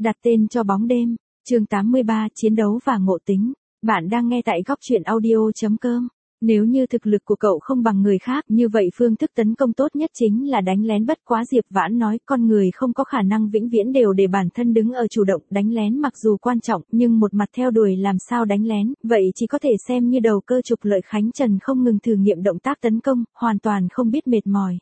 Đặt tên cho bóng đêm, chương 83, chiến đấu và ngộ tính. Bạn đang nghe tại góc truyện audio.com. Nếu như thực lực của cậu không bằng người khác, như vậy phương thức tấn công tốt nhất chính là đánh lén. Bất quá Diệp Vãn nói, con người không có khả năng vĩnh viễn đều để bản thân đứng ở chủ động. Đánh lén mặc dù quan trọng, nhưng một mặt theo đuổi làm sao đánh lén, vậy chỉ có thể xem như đầu cơ trục lợi. Khánh Trần không ngừng thử nghiệm động tác tấn công, hoàn toàn không biết mệt mỏi.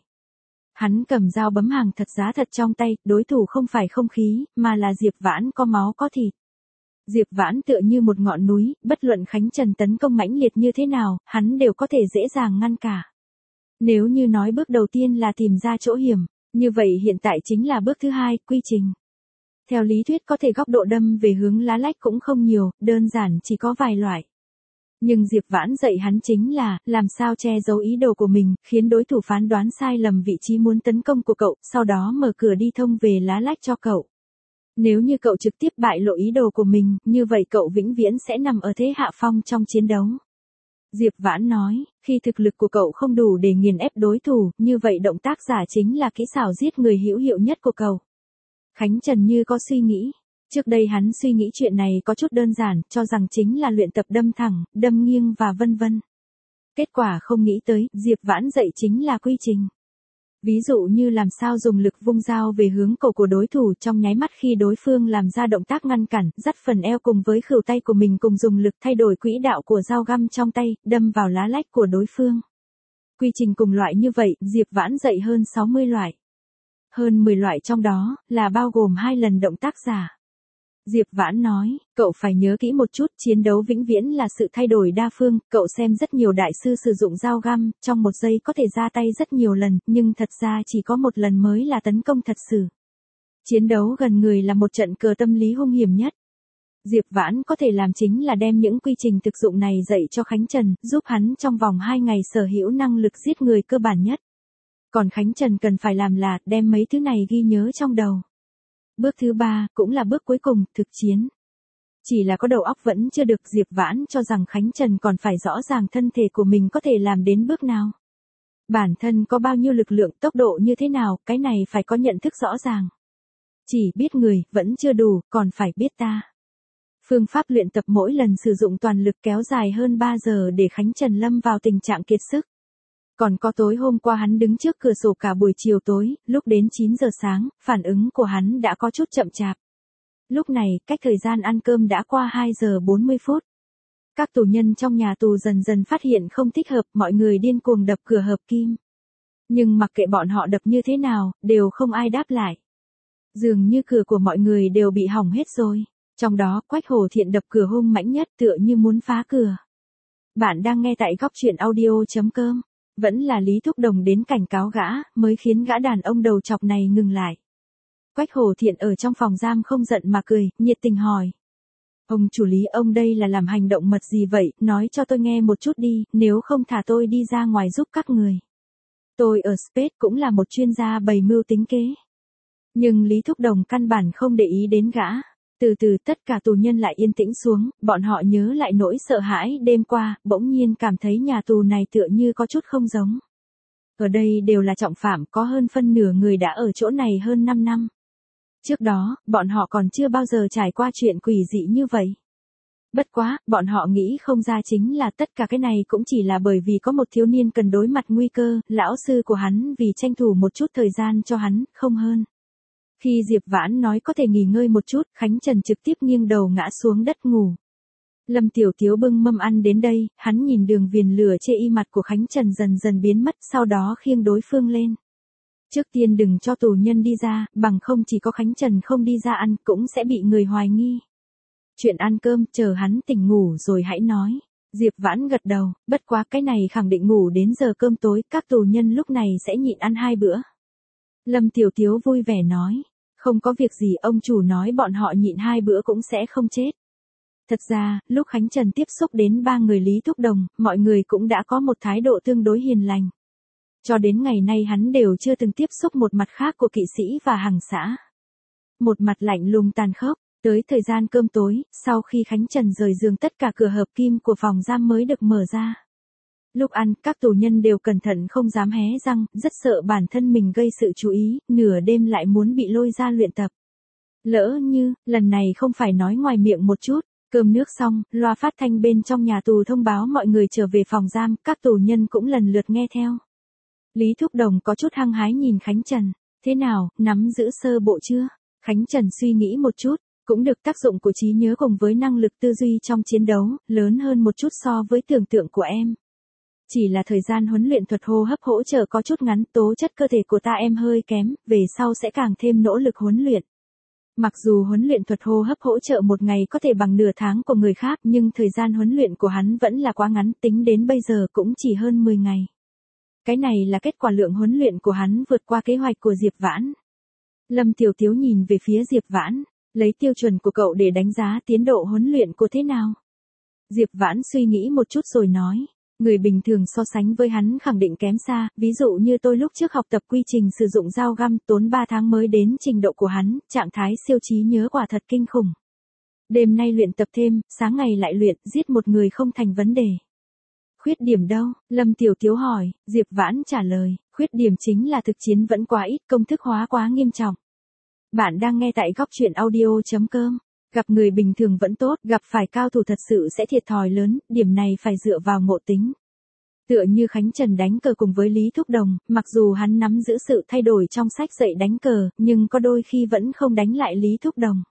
Hắn cầm dao bấm hàng thật giá thật trong tay, đối thủ không phải không khí, mà là Diệp Vãn có máu có thịt. Diệp Vãn tựa như một ngọn núi, bất luận Khánh Trần tấn công mãnh liệt như thế nào, hắn đều có thể dễ dàng ngăn cả. Nếu như nói bước đầu tiên là tìm ra chỗ hiểm, như vậy hiện tại chính là bước thứ hai, quy trình. Theo lý thuyết có thể góc độ đâm về hướng lá lách cũng không nhiều, đơn giản chỉ có vài loại. Nhưng Diệp Vãn dạy hắn chính là, làm sao che giấu ý đồ của mình, khiến đối thủ phán đoán sai lầm vị trí muốn tấn công của cậu, sau đó mở cửa đi thông về lá lách cho cậu. Nếu như cậu trực tiếp bại lộ ý đồ của mình, như vậy cậu vĩnh viễn sẽ nằm ở thế hạ phong trong chiến đấu. Diệp Vãn nói, khi thực lực của cậu không đủ để nghiền ép đối thủ, như vậy động tác giả chính là kỹ xảo giết người hữu hiệu nhất của cậu. Khánh Trần như có suy nghĩ. Trước đây hắn suy nghĩ chuyện này có chút đơn giản, cho rằng chính là luyện tập đâm thẳng, đâm nghiêng và vân vân. Kết quả không nghĩ tới, Diệp Vãn dạy chính là quy trình. Ví dụ như làm sao dùng lực vung dao về hướng cổ của đối thủ trong nháy mắt khi đối phương làm ra động tác ngăn cản, dắt phần eo cùng với khuỷu tay của mình cùng dùng lực thay đổi quỹ đạo của dao găm trong tay, đâm vào lá lách của đối phương. Quy trình cùng loại như vậy, Diệp Vãn dạy hơn 60 loại. Hơn 10 loại trong đó, là bao gồm 2 lần động tác giả. Diệp Vãn nói, cậu phải nhớ kỹ một chút, chiến đấu vĩnh viễn là sự thay đổi đa phương, cậu xem rất nhiều đại sư sử dụng dao găm, trong một giây có thể ra tay rất nhiều lần, nhưng thật ra chỉ có một lần mới là tấn công thật sự. Chiến đấu gần người là một trận cờ tâm lý hung hiểm nhất. Diệp Vãn có thể làm chính là đem những quy trình thực dụng này dạy cho Khánh Trần, giúp hắn trong vòng 2 ngày sở hữu năng lực giết người cơ bản nhất. Còn Khánh Trần cần phải làm là, đem mấy thứ này ghi nhớ trong đầu. Bước thứ 3, cũng là bước cuối cùng, thực chiến. Chỉ là có đầu óc vẫn chưa được, Diệp Vãn cho rằng Khánh Trần còn phải rõ ràng thân thể của mình có thể làm đến bước nào. Bản thân có bao nhiêu lực lượng, tốc độ như thế nào, cái này phải có nhận thức rõ ràng. Chỉ biết người, vẫn chưa đủ, còn phải biết ta. Phương pháp luyện tập mỗi lần sử dụng toàn lực kéo dài hơn 3 giờ để Khánh Trần lâm vào tình trạng kiệt sức. Còn có tối hôm qua hắn đứng trước cửa sổ cả buổi chiều tối, lúc đến 9 giờ sáng, phản ứng của hắn đã có chút chậm chạp. Lúc này, cách thời gian ăn cơm đã qua 2 giờ 40 phút. Các tù nhân trong nhà tù dần dần phát hiện không thích hợp, mọi người điên cuồng đập cửa hợp kim. Nhưng mặc kệ bọn họ đập như thế nào, đều không ai đáp lại. Dường như cửa của mọi người đều bị hỏng hết rồi. Trong đó, Quách Hổ Thiện đập cửa hung mãnh nhất, tựa như muốn phá cửa. Bạn đang nghe tại góc truyện audio.com. Vẫn là Lý Thúc Đồng đến cảnh cáo gã, mới khiến gã đàn ông đầu chọc này ngừng lại. Quách Hổ Thiện ở trong phòng giam không giận mà cười, nhiệt tình hỏi. Ông chủ Lý, ông đây là làm hành động mật gì vậy, nói cho tôi nghe một chút đi, nếu không thả tôi đi ra ngoài giúp các người. Tôi ở Space cũng là một chuyên gia bày mưu tính kế. Nhưng Lý Thúc Đồng căn bản không để ý đến gã. Từ từ tất cả tù nhân lại yên tĩnh xuống, bọn họ nhớ lại nỗi sợ hãi đêm qua, bỗng nhiên cảm thấy nhà tù này tựa như có chút không giống. Ở đây đều là trọng phạm, có hơn phân nửa người đã ở chỗ này hơn 5 năm. Trước đó, bọn họ còn chưa bao giờ trải qua chuyện quỷ dị như vậy. Bất quá, bọn họ nghĩ không ra chính là tất cả cái này cũng chỉ là bởi vì có một thiếu niên cần đối mặt nguy cơ, lão sư của hắn vì tranh thủ một chút thời gian cho hắn, không hơn. Khi Diệp Vãn nói có thể nghỉ ngơi một chút, Khánh Trần trực tiếp nghiêng đầu ngã xuống đất ngủ. Lâm Tiểu Tiếu bưng mâm ăn đến đây, hắn nhìn đường viền lửa chê y mặt của Khánh Trần dần dần biến mất, sau đó khiêng đối phương lên. Trước tiên đừng cho tù nhân đi ra, bằng không chỉ có Khánh Trần không đi ra ăn, cũng sẽ bị người hoài nghi. Chuyện ăn cơm, chờ hắn tỉnh ngủ rồi hãy nói. Diệp Vãn gật đầu, bất quá cái này khẳng định ngủ đến giờ cơm tối, các tù nhân lúc này sẽ nhịn ăn 2 bữa. Lâm Tiểu Tiếu vui vẻ nói, không có việc gì, ông chủ nói bọn họ nhịn 2 bữa cũng sẽ không chết. Thật ra, lúc Khánh Trần tiếp xúc đến 3 người Lý Thúc Đồng, mọi người cũng đã có một thái độ tương đối hiền lành. Cho đến ngày nay hắn đều chưa từng tiếp xúc một mặt khác của kỵ sĩ và hằng xã. Một mặt lạnh lùng tàn khốc, tới thời gian cơm tối, sau khi Khánh Trần rời giường tất cả cửa hợp kim của phòng giam mới được mở ra. Lúc ăn, các tù nhân đều cẩn thận không dám hé răng, rất sợ bản thân mình gây sự chú ý, nửa đêm lại muốn bị lôi ra luyện tập. Lỡ như, lần này không phải nói ngoài miệng một chút, cơm nước xong, loa phát thanh bên trong nhà tù thông báo mọi người trở về phòng giam, các tù nhân cũng lần lượt nghe theo. Lý Thúc Đồng có chút hăng hái nhìn Khánh Trần, thế nào, nắm giữ sơ bộ chưa? Khánh Trần suy nghĩ một chút, cũng được, tác dụng của trí nhớ cùng với năng lực tư duy trong chiến đấu, lớn hơn một chút so với tưởng tượng của em. Chỉ là thời gian huấn luyện thuật hô hấp hỗ trợ có chút ngắn, tố chất cơ thể của ta em hơi kém, về sau sẽ càng thêm nỗ lực huấn luyện. Mặc dù huấn luyện thuật hô hấp hỗ trợ một ngày có thể bằng nửa tháng của người khác, nhưng thời gian huấn luyện của hắn vẫn là quá ngắn, tính đến bây giờ cũng chỉ hơn 10 ngày. Cái này là kết quả lượng huấn luyện của hắn vượt qua kế hoạch của Diệp Vãn. Lâm Tiểu Tiếu nhìn về phía Diệp Vãn, lấy tiêu chuẩn của cậu để đánh giá tiến độ huấn luyện của thế nào. Diệp Vãn suy nghĩ một chút rồi nói, người bình thường so sánh với hắn khẳng định kém xa, ví dụ như tôi lúc trước học tập quy trình sử dụng dao găm tốn 3 tháng mới đến trình độ của hắn, trạng thái siêu trí nhớ quả thật kinh khủng. Đêm nay luyện tập thêm, sáng ngày lại luyện, giết một người không thành vấn đề. Khuyết điểm đâu? Lâm Tiểu Tiếu hỏi, Diệp Vãn trả lời, khuyết điểm chính là thực chiến vẫn quá ít, công thức hóa quá nghiêm trọng. Bạn đang nghe tại góc truyện audio.com. Gặp người bình thường vẫn tốt, gặp phải cao thủ thật sự sẽ thiệt thòi lớn, điểm này phải dựa vào ngộ tính. Tựa như Khánh Trần đánh cờ cùng với Lý Thúc Đồng, mặc dù hắn nắm giữ sự thay đổi trong sách dạy đánh cờ, nhưng có đôi khi vẫn không đánh lại Lý Thúc Đồng.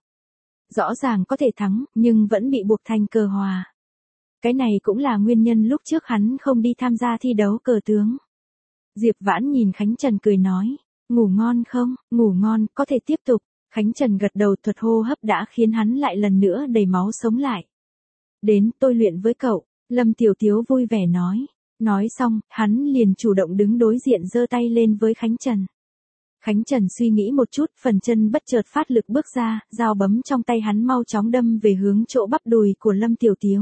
Rõ ràng có thể thắng, nhưng vẫn bị buộc thành cờ hòa. Cái này cũng là nguyên nhân lúc trước hắn không đi tham gia thi đấu cờ tướng. Diệp Vãn nhìn Khánh Trần cười nói, ngủ ngon không? Ngủ ngon, có thể tiếp tục. Khánh Trần gật đầu, thuật hô hấp đã khiến hắn lại lần nữa đầy máu sống lại. Đến, tôi luyện với cậu, Lâm Tiểu Tiếu vui vẻ nói. Nói xong, hắn liền chủ động đứng đối diện giơ tay lên với Khánh Trần. Khánh Trần suy nghĩ một chút, phần chân bất chợt phát lực bước ra, dao bấm trong tay hắn mau chóng đâm về hướng chỗ bắp đùi của Lâm Tiểu Tiếu.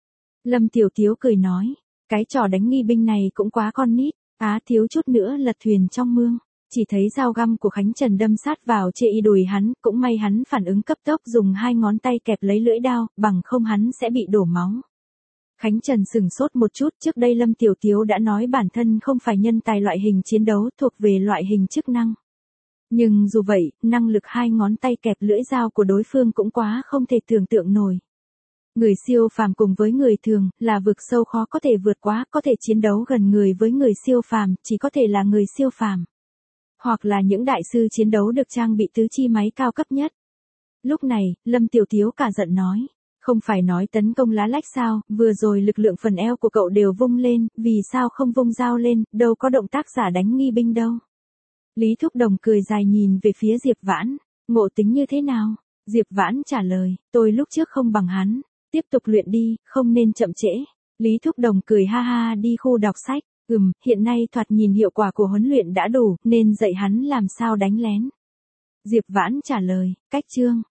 Lâm Tiểu Tiếu cười nói, cái trò đánh nghi binh này cũng quá con nít, thiếu chút nữa lật thuyền trong mương. Chỉ thấy dao găm của Khánh Trần đâm sát vào chê y đùi hắn, cũng may hắn phản ứng cấp tốc dùng 2 ngón tay kẹp lấy lưỡi dao, bằng không hắn sẽ bị đổ máu. Khánh Trần sừng sốt một chút, trước đây Lâm Tiểu Tiếu đã nói bản thân không phải nhân tài loại hình chiến đấu, thuộc về loại hình chức năng. Nhưng dù vậy, năng lực 2 ngón tay kẹp lưỡi dao của đối phương cũng quá không thể tưởng tượng nổi. Người siêu phàm cùng với người thường, là vực sâu khó có thể vượt qua, có thể chiến đấu gần người với người siêu phàm, chỉ có thể là người siêu phàm. Hoặc là những đại sư chiến đấu được trang bị tứ chi máy cao cấp nhất. Lúc này, Lâm Tiểu Tiếu cả giận nói, không phải nói tấn công lá lách sao, vừa rồi lực lượng phần eo của cậu đều vung lên, vì sao không vung dao lên, đâu có động tác giả đánh nghi binh đâu. Lý Thúc Đồng cười dài nhìn về phía Diệp Vãn, ngộ tính như thế nào? Diệp Vãn trả lời, tôi lúc trước không bằng hắn, tiếp tục luyện đi, không nên chậm trễ. Lý Thúc Đồng cười ha ha đi khu đọc sách. Hiện nay thoạt nhìn hiệu quả của huấn luyện đã đủ, nên dạy hắn làm sao đánh lén. Diệp Vãn trả lời, cách chương.